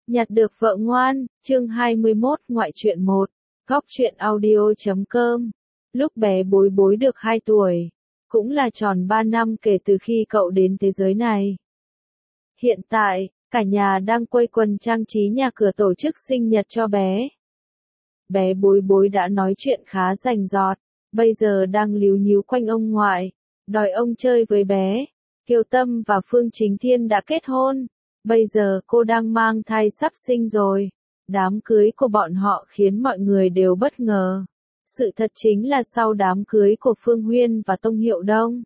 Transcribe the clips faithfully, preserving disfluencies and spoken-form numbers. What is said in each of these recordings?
Nhặt được vợ ngoan, chương hai mươi mốt ngoại truyện một, góc truyện audio chấm com. Lúc bé Bối Bối được hai tuổi, cũng là tròn ba năm kể từ khi cậu đến thế giới này. Hiện tại, cả nhà đang quây quần trang trí nhà cửa tổ chức sinh nhật cho bé. Bé Bối Bối đã nói chuyện khá rành rọt, bây giờ đang líu nhíu quanh ông ngoại, đòi ông chơi với bé. Kiều Tâm và Phương Chính Thiên đã kết hôn. Bây giờ cô đang mang thai sắp sinh rồi. Đám cưới của bọn họ khiến mọi người đều bất ngờ. Sự thật chính là sau đám cưới của Phương Huyên và Tông Hiệu Đông,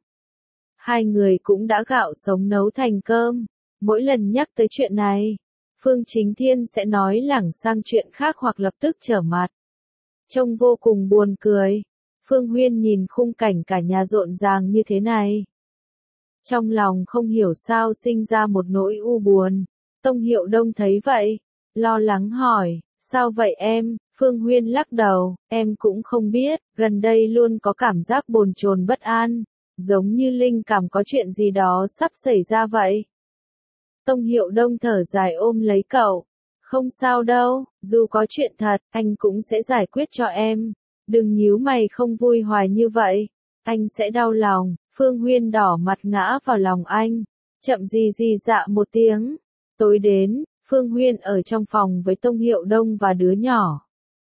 hai người cũng đã gạo sống nấu thành cơm. Mỗi lần nhắc tới chuyện này, Phương Chính Thiên sẽ nói lảng sang chuyện khác hoặc lập tức trở mặt. Trông vô cùng buồn cười. Phương Huyên nhìn khung cảnh cả nhà rộn ràng như thế này, trong lòng không hiểu sao sinh ra một nỗi u buồn. Tông Hiệu Đông thấy vậy, lo lắng hỏi, sao vậy em? Phương Huyên lắc đầu, em cũng không biết, gần đây luôn có cảm giác bồn chồn bất an, giống như linh cảm có chuyện gì đó sắp xảy ra vậy. Tông Hiệu Đông thở dài ôm lấy cậu, không sao đâu, dù có chuyện thật, anh cũng sẽ giải quyết cho em. Đừng nhíu mày không vui hoài như vậy, anh sẽ đau lòng. Phương Huyên đỏ mặt ngã vào lòng anh, chậm gì gì dạ một tiếng. Tối đến, Phương Huyên ở trong phòng với Tông Hiệu Đông và đứa nhỏ.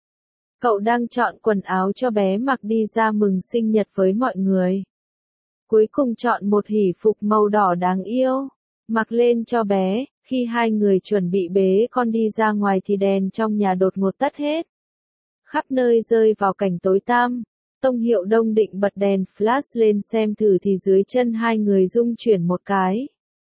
Cậu đang chọn quần áo cho bé mặc đi ra mừng sinh nhật với mọi người. Cuối cùng chọn một hỷ phục màu đỏ đáng yêu, mặc lên cho bé. Khi hai người chuẩn bị bế con đi ra ngoài thì đèn trong nhà đột ngột tắt hết. Khắp nơi rơi vào cảnh tối tăm. Tông Hiệu Đông định bật đèn flash lên xem thử thì dưới chân hai người rung chuyển một cái.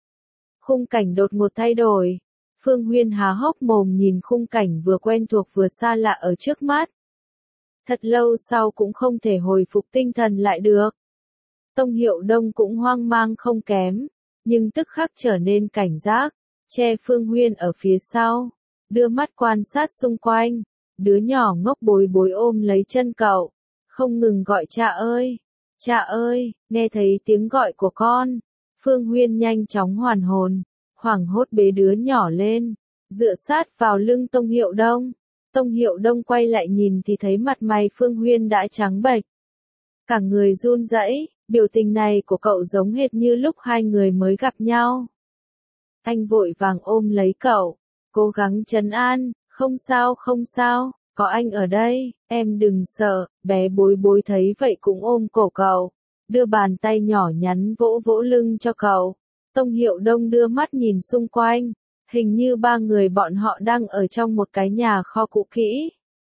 Khung cảnh đột ngột thay đổi. Phương Huyên há hốc mồm nhìn khung cảnh vừa quen thuộc vừa xa lạ ở trước mắt. Thật lâu sau cũng không thể hồi phục tinh thần lại được. Tông Hiệu Đông cũng hoang mang không kém, nhưng tức khắc trở nên cảnh giác, che Phương Huyên ở phía sau, đưa mắt quan sát xung quanh. Đứa nhỏ ngốc Bối Bối ôm lấy chân cậu, không ngừng gọi cha ơi, cha ơi. Nghe thấy tiếng gọi của con, Phương Huyên nhanh chóng hoàn hồn, hoảng hốt bế đứa nhỏ lên, dựa sát vào lưng Tông Hiệu Đông. Tông Hiệu Đông quay lại nhìn thì thấy mặt mày Phương Huyên đã trắng bệch, cả người run rẩy. Biểu tình này của cậu giống hệt như lúc hai người mới gặp nhau. Anh vội vàng ôm lấy cậu, cố gắng trấn an, không sao không sao, có anh ở đây, em đừng sợ. Bé Bối Bối thấy vậy cũng ôm cổ cậu, đưa bàn tay nhỏ nhắn vỗ vỗ lưng cho cậu. Tông Hiệu Đông đưa mắt nhìn xung quanh, hình như ba người bọn họ đang ở trong một cái nhà kho cũ kỹ.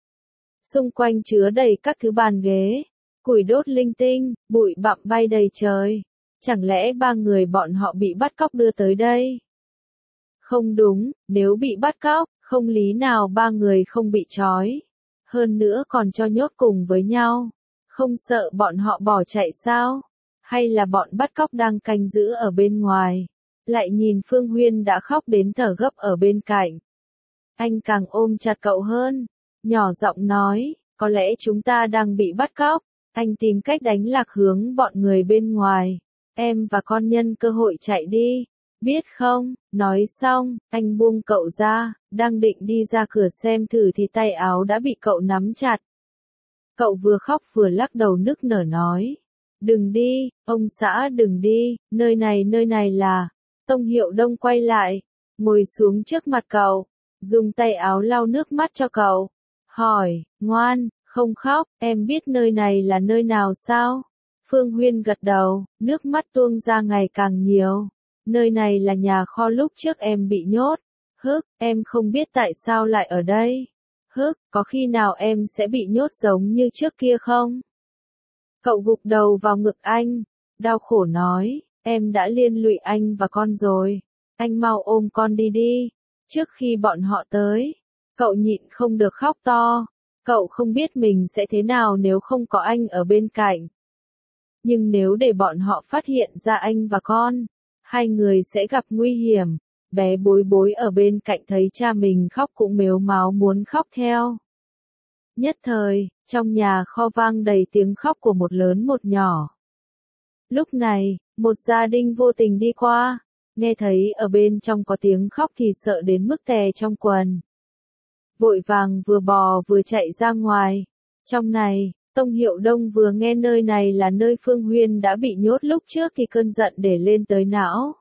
Xung quanh chứa đầy các thứ bàn ghế, củi đốt linh tinh, bụi bặm bay đầy trời. Chẳng lẽ ba người bọn họ bị bắt cóc đưa tới đây? Không đúng, nếu bị bắt cóc, không lý nào ba người không bị trói. Hơn nữa còn cho nhốt cùng với nhau. Không sợ bọn họ bỏ chạy sao? Hay là bọn bắt cóc đang canh giữ ở bên ngoài? Lại nhìn Phương Huyên đã khóc đến thở gấp ở bên cạnh. Anh càng ôm chặt cậu hơn, nhỏ giọng nói, có lẽ chúng ta đang bị bắt cóc. Anh tìm cách đánh lạc hướng bọn người bên ngoài. Em và con nhân cơ hội chạy đi, biết không? Nói xong, anh buông cậu ra, đang định đi ra cửa xem thử thì tay áo đã bị cậu nắm chặt. Cậu vừa khóc vừa lắc đầu nức nở nói, đừng đi, ông xã đừng đi, nơi này nơi này là. Tông Hiệu Đông quay lại, ngồi xuống trước mặt cậu, dùng tay áo lau nước mắt cho cậu, hỏi, ngoan, không khóc, em biết nơi này là nơi nào sao? Phương Huyên gật đầu, nước mắt tuôn ra ngày càng nhiều. Nơi này là nhà kho lúc trước em bị nhốt. Hức, em không biết tại sao lại ở đây. Hức, có khi nào em sẽ bị nhốt giống như trước kia không? Cậu gục đầu vào ngực anh, đau khổ nói, em đã liên lụy anh và con rồi. Anh mau ôm con đi đi. Trước khi bọn họ tới, cậu nhịn không được khóc to. Cậu không biết mình sẽ thế nào nếu không có anh ở bên cạnh. Nhưng nếu để bọn họ phát hiện ra anh và con, hai người sẽ gặp nguy hiểm. Bé Bối Bối ở bên cạnh thấy cha mình khóc cũng mếu máo muốn khóc theo. Nhất thời, trong nhà kho vang đầy tiếng khóc của một lớn một nhỏ. Lúc này, một gia đình vô tình đi qua, nghe thấy ở bên trong có tiếng khóc thì sợ đến mức tè trong quần. Vội vàng vừa bò vừa chạy ra ngoài. Trong này, Tông Hiệu Đông vừa nghe nơi này là nơi Phương Huyên đã bị nhốt lúc trước thì cơn giận để lên tới não.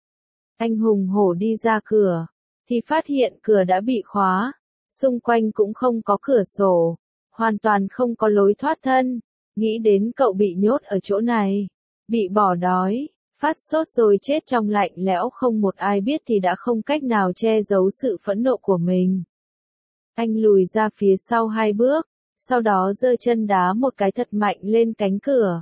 Anh hùng hổ đi ra cửa, thì phát hiện cửa đã bị khóa, xung quanh cũng không có cửa sổ, hoàn toàn không có lối thoát thân. Nghĩ đến cậu bị nhốt ở chỗ này, bị bỏ đói, phát sốt rồi chết trong lạnh lẽo không một ai biết thì đã không cách nào che giấu sự phẫn nộ của mình. Anh lùi ra phía sau hai bước, sau đó giơ chân đá một cái thật mạnh lên cánh cửa.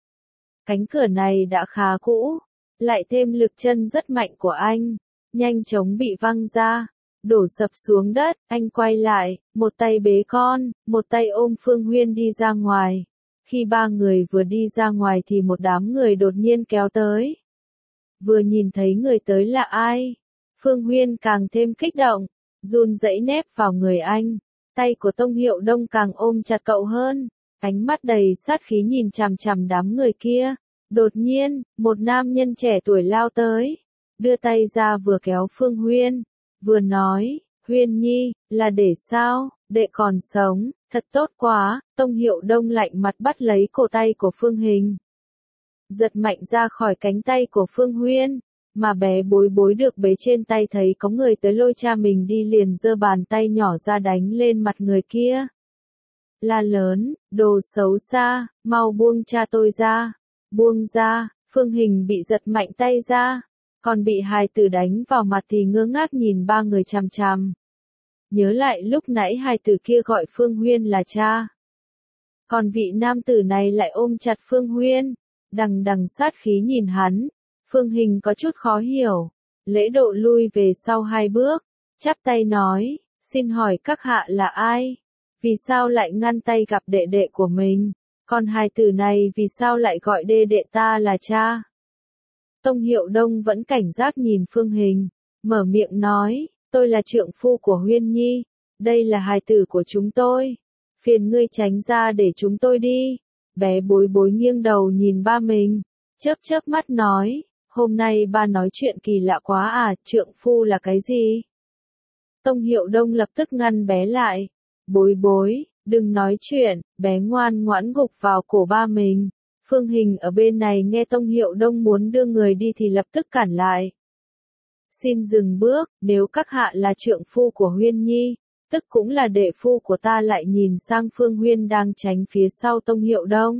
Cánh cửa này đã khá cũ, lại thêm lực chân rất mạnh của anh, nhanh chóng bị văng ra, đổ sập xuống đất. Anh quay lại, một tay bế con, một tay ôm Phương Huyên đi ra ngoài. Khi ba người vừa đi ra ngoài thì một đám người đột nhiên kéo tới. Vừa nhìn thấy người tới là ai, Phương Huyên càng thêm kích động, run rẩy nép vào người anh. Tay của Tông Hiệu Đông càng ôm chặt cậu hơn, ánh mắt đầy sát khí nhìn chằm chằm đám người kia. Đột nhiên, một nam nhân trẻ tuổi lao tới, đưa tay ra vừa kéo Phương Huyên, vừa nói, Huyên Nhi, là để sao, đệ còn sống, thật tốt quá. Tông Hiệu Đông lạnh mặt bắt lấy cổ tay của Phương Hình, giật mạnh ra khỏi cánh tay của Phương Huyên, mà bé bối bối được bế trên tay thấy có người tới lôi cha mình đi liền giơ bàn tay nhỏ ra đánh lên mặt người kia. La lớn, đồ xấu xa, mau buông cha tôi ra, buông ra. Phương Hình bị giật mạnh tay ra, còn bị hài tử đánh vào mặt thì ngơ ngác nhìn ba người chằm chằm. Nhớ lại lúc nãy hài tử kia gọi Phương Huyên là cha, còn vị nam tử này lại ôm chặt Phương Huyên, đằng đằng sát khí nhìn hắn. Phương Hình có chút khó hiểu, lễ độ lui về sau hai bước, chắp tay nói, xin hỏi các hạ là ai? Vì sao lại ngăn tay gặp đệ đệ của mình? Còn hài tử này vì sao lại gọi đê đệ ta là cha? Tông Hiệu Đông vẫn cảnh giác nhìn Phương Hình, mở miệng nói, tôi là trượng phu của Huyên Nhi, đây là hài tử của chúng tôi, phiền ngươi tránh ra để chúng tôi đi. Bé bối bối nghiêng đầu nhìn ba mình, chớp chớp mắt nói, hôm nay ba nói chuyện kỳ lạ quá à, trượng phu là cái gì? Tông Hiệu Đông lập tức ngăn bé lại, bối bối, đừng nói chuyện. Bé ngoan ngoãn gục vào cổ ba mình. Phương Hình ở bên này nghe Tông Hiệu Đông muốn đưa người đi thì lập tức cản lại. Xin dừng bước, nếu các hạ là trượng phu của Huyên Nhi, tức cũng là đệ phu của ta. Lại nhìn sang Phương Huyên đang tránh phía sau Tông Hiệu Đông.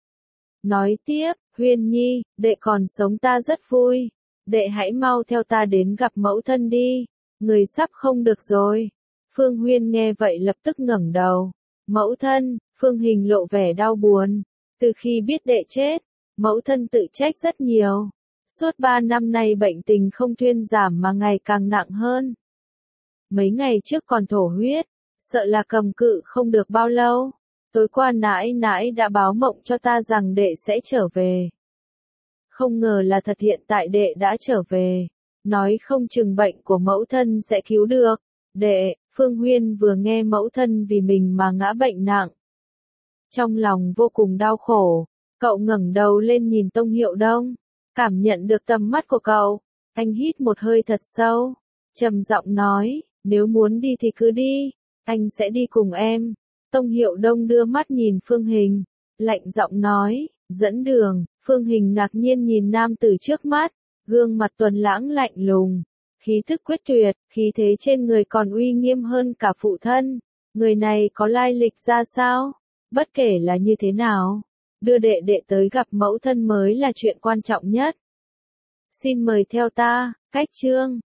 Nói tiếp, Huyên Nhi, đệ còn sống ta rất vui, đệ hãy mau theo ta đến gặp mẫu thân đi, người sắp không được rồi. Phương Huyên nghe vậy lập tức ngẩng đầu. Mẫu thân. Phương Hình lộ vẻ đau buồn. Từ khi biết đệ chết, mẫu thân tự trách rất nhiều. Suốt ba năm nay bệnh tình không thuyên giảm mà ngày càng nặng hơn. Mấy ngày trước còn thổ huyết, sợ là cầm cự không được bao lâu. Tối qua nãi nãi đã báo mộng cho ta rằng đệ sẽ trở về. Không ngờ là thật, hiện tại đệ đã trở về. Nói không chừng bệnh của mẫu thân sẽ cứu được. Đệ. Phương Huyên vừa nghe mẫu thân vì mình mà ngã bệnh nặng, trong lòng vô cùng đau khổ. Cậu ngẩng đầu lên nhìn Tông Hiệu Đông, cảm nhận được tầm mắt của cậu. Anh hít một hơi thật sâu, trầm giọng nói, nếu muốn đi thì cứ đi, anh sẽ đi cùng em. Tông Hiệu Đông đưa mắt nhìn Phương Hình, lạnh giọng nói, dẫn đường. Phương Hình ngạc nhiên nhìn nam tử trước mắt, gương mặt tuấn lãng lạnh lùng, khí thức quyết tuyệt, khí thế trên người còn uy nghiêm hơn cả phụ thân. Người này có lai lịch ra sao? Bất kể là như thế nào, đưa đệ đệ tới gặp mẫu thân mới là chuyện quan trọng nhất. Xin mời theo ta. Cách chương